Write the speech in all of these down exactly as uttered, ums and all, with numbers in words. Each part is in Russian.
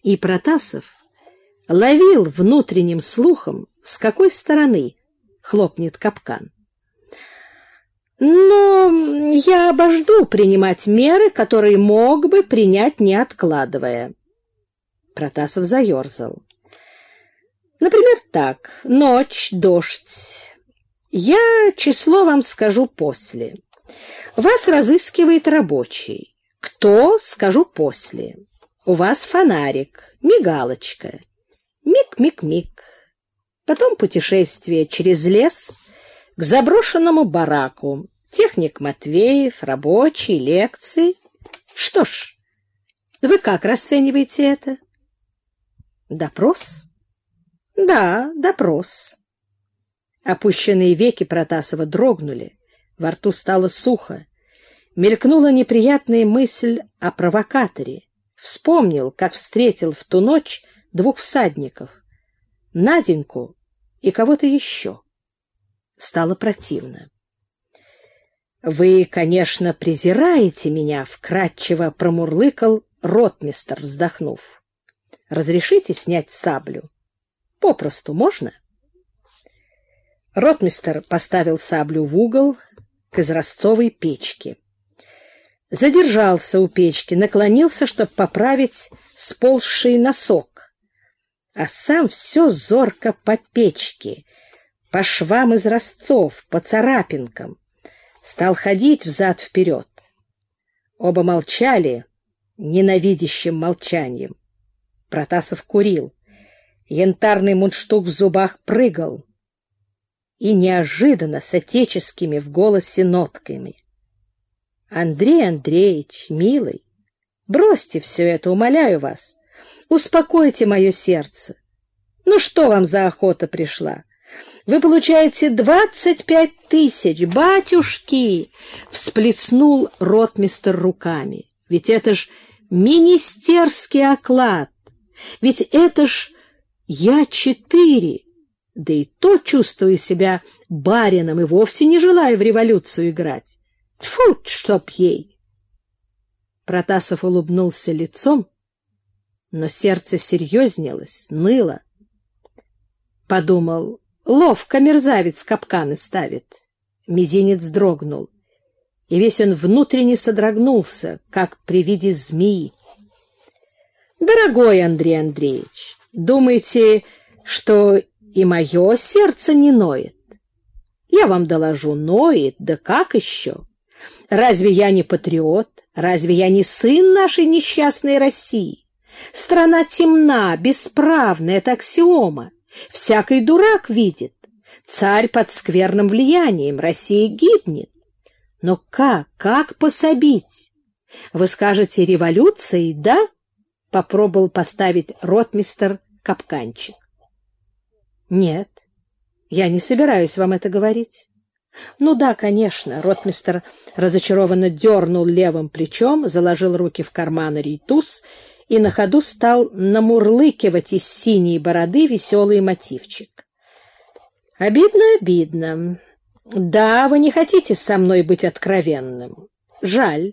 И Протасов ловил внутренним слухом, с какой стороны хлопнет капкан. Но я обожду принимать меры, которые мог бы принять, не откладывая. Протасов заерзал. Например, так. Ночь, дождь. Я число вам скажу после. Вас разыскивает рабочий. Кто, скажу после. У вас фонарик, мигалочка. Миг-миг-миг. Потом путешествие через лес к заброшенному бараку. Техник Матвеев, рабочий, лекции. Что ж, вы как расцениваете это? Допрос? Да, допрос. Опущенные веки Протасова дрогнули, во рту стало сухо. Мелькнула неприятная мысль о провокаторе. Вспомнил, как встретил в ту ночь двух всадников, Наденьку и кого-то еще. Стало противно. «Вы, конечно, презираете меня», — вкратчиво промурлыкал ротмистр, вздохнув. «Разрешите снять саблю? Попросту можно?» Ротмистр поставил саблю в угол к изразцовой печке. Задержался у печки, наклонился, чтобы поправить сползший носок, а сам все зорко по печке, по швам изразцов, по царапинкам. Стал ходить взад-вперед. Оба молчали ненавидящим молчанием. Протасов курил. Янтарный мундштук в зубах прыгал. И неожиданно с отеческими в голосе нотками. «Андрей Андреевич, милый, бросьте все это, умоляю вас. Успокойте мое сердце. Ну что вам за охота пришла? Вы получаете двадцать пять тысяч, батюшки!» Всплеснул ротмистр руками. «Ведь это ж министерский оклад! Ведь это ж я четыре! Да и то чувствую себя барином и вовсе не желаю в революцию играть. Тьфу, чтоб ей!» Протасов улыбнулся лицом, но сердце серьезнелось, ныло. Подумал, ловко мерзавец капканы ставит. Мизинец дрогнул, и весь он внутренне содрогнулся, как при виде змеи. «Дорогой Андрей Андреевич, думаете, что и мое сердце не ноет? Я вам доложу, ноет, да как еще? Разве я не патриот? Разве я не сын нашей несчастной России? Страна темна, бесправна, это аксиома. Всякий дурак видит. Царь под скверным влиянием, Россия гибнет. Но как, как пособить? Вы скажете, революцией, да?» Попробовал поставить ротмистр капканчик. «Нет, я не собираюсь вам это говорить». «Ну да, конечно». Ротмистр разочарованно дернул левым плечом, заложил руки в карманы рейтуз и на ходу стал намурлыкивать из синей бороды веселый мотивчик. «Обидно, обидно. Да, вы не хотите со мной быть откровенным. Жаль».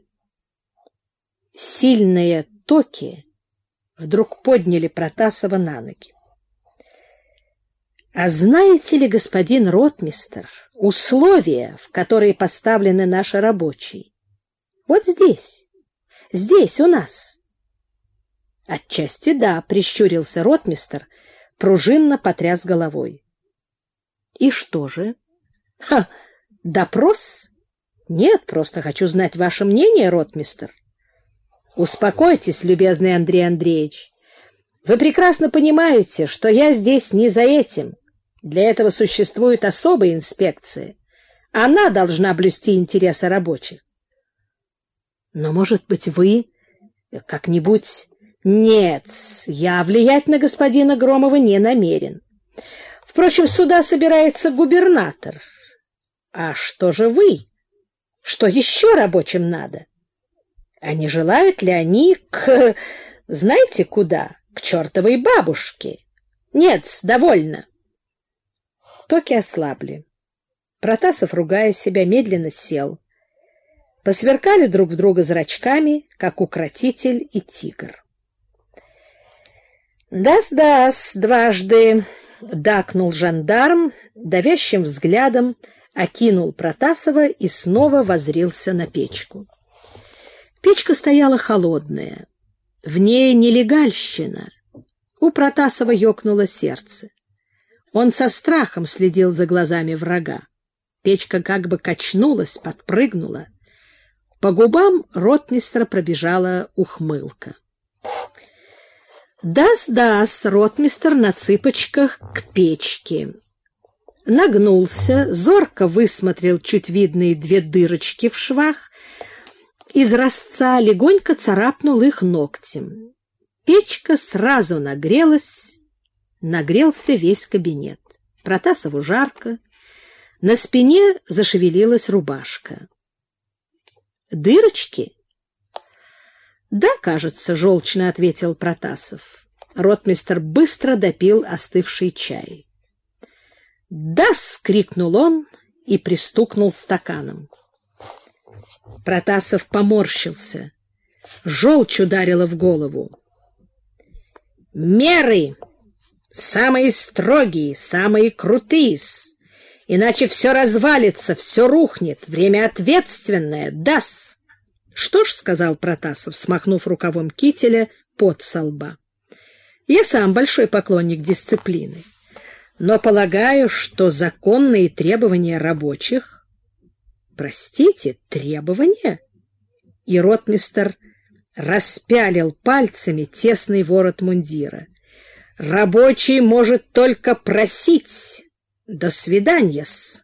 Сильные токи вдруг подняли Протасова на ноги. «А знаете ли, господин ротмистр, условия, в которые поставлены наши рабочие? Вот здесь, здесь у нас». «Отчасти да», — прищурился ротмистр, пружинно потряс головой. «И что же? Ха, допрос? Нет, просто хочу знать ваше мнение, ротмистр». «Успокойтесь, любезный Андрей Андреевич. Вы прекрасно понимаете, что я здесь не за этим. Для этого существует особая инспекция. Она должна блюсти интересы рабочих». «Но, может быть, вы как-нибудь...» «Нет, я влиять на господина Громова не намерен. Впрочем, сюда собирается губернатор. А что же вы? Что еще рабочим надо? А не желают ли они к... знаете куда? К чертовой бабушке? Нет, довольно». Токи ослабли. Протасов, ругая себя, медленно сел. Посверкали друг в друга зрачками, как укротитель и тигр. «Дас-дас» дважды дакнул жандарм, давящим взглядом окинул Протасова и снова воззрился на печку. Печка стояла холодная, в ней нелегальщина. У Протасова ёкнуло сердце. Он со страхом следил за глазами врага. Печка как бы качнулась, подпрыгнула. По губам ротмистра пробежала ухмылка. «Дас-дас» ротмистр на цыпочках к печке. Нагнулся, зорко высмотрел чуть видные две дырочки в швах, из разца легонько царапнул их ногтем. Печка сразу нагрелась, нагрелся весь кабинет. Протасову жарко, на спине зашевелилась рубашка. «Дырочки?» «Да, кажется», — желчно ответил Протасов. Ротмистр быстро допил остывший чай. «Да-с!» — крикнул он и пристукнул стаканом. Протасов поморщился. Желчь ударила в голову. «Меры! Самые строгие, самые крутые! Иначе все развалится, все рухнет. Время ответственное. Да-с!» «Что ж», — сказал Протасов, смахнув рукавом кителя пот со лба, — «я сам большой поклонник дисциплины, но полагаю, что законные требования рабочих...» «Простите, требования?» И ротмистр распялил пальцами тесный ворот мундира. «Рабочий может только просить. До свиданья-с!»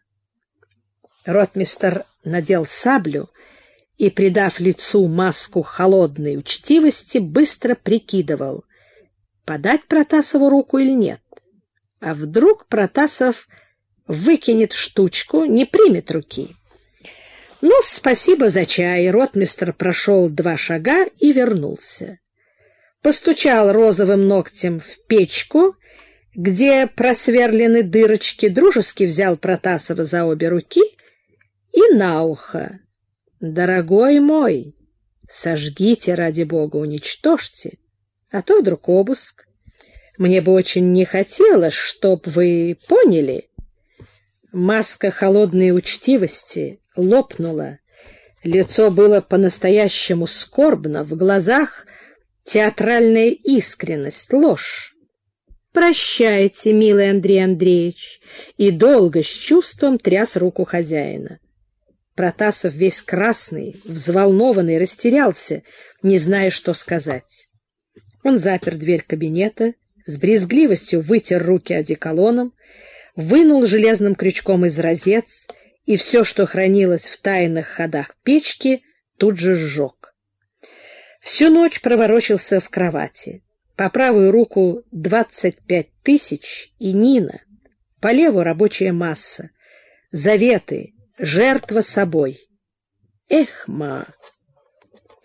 Ротмистр надел саблю и, придав лицу маску холодной учтивости, быстро прикидывал, подать Протасову руку или нет. А вдруг Протасов выкинет штучку, не примет руки? «Ну, спасибо за чай». Ротмистр прошел два шага и вернулся. Постучал розовым ногтем в печку, где просверлены дырочки, дружески взял Протасова за обе руки и на ухо: «Дорогой мой, сожгите, ради бога, уничтожьте, а то вдруг обыск. Мне бы очень не хотелось, чтоб вы поняли». Маска холодной учтивости лопнула, лицо было по-настоящему скорбно, в глазах театральная искренность, ложь. «Прощайте, милый Андрей Андреевич», и долго с чувством тряс руку хозяина. Протасов, весь красный, взволнованный, растерялся, не зная, что сказать. Он запер дверь кабинета, с брезгливостью вытер руки одеколоном, вынул железным крючком из розетц и все, что хранилось в тайных ходах печки, тут же сжег. Всю ночь проворочился в кровати. По правую руку двадцать пять тысяч и Нина, по левую рабочая масса, заветы, жертва собой. Эх, ма!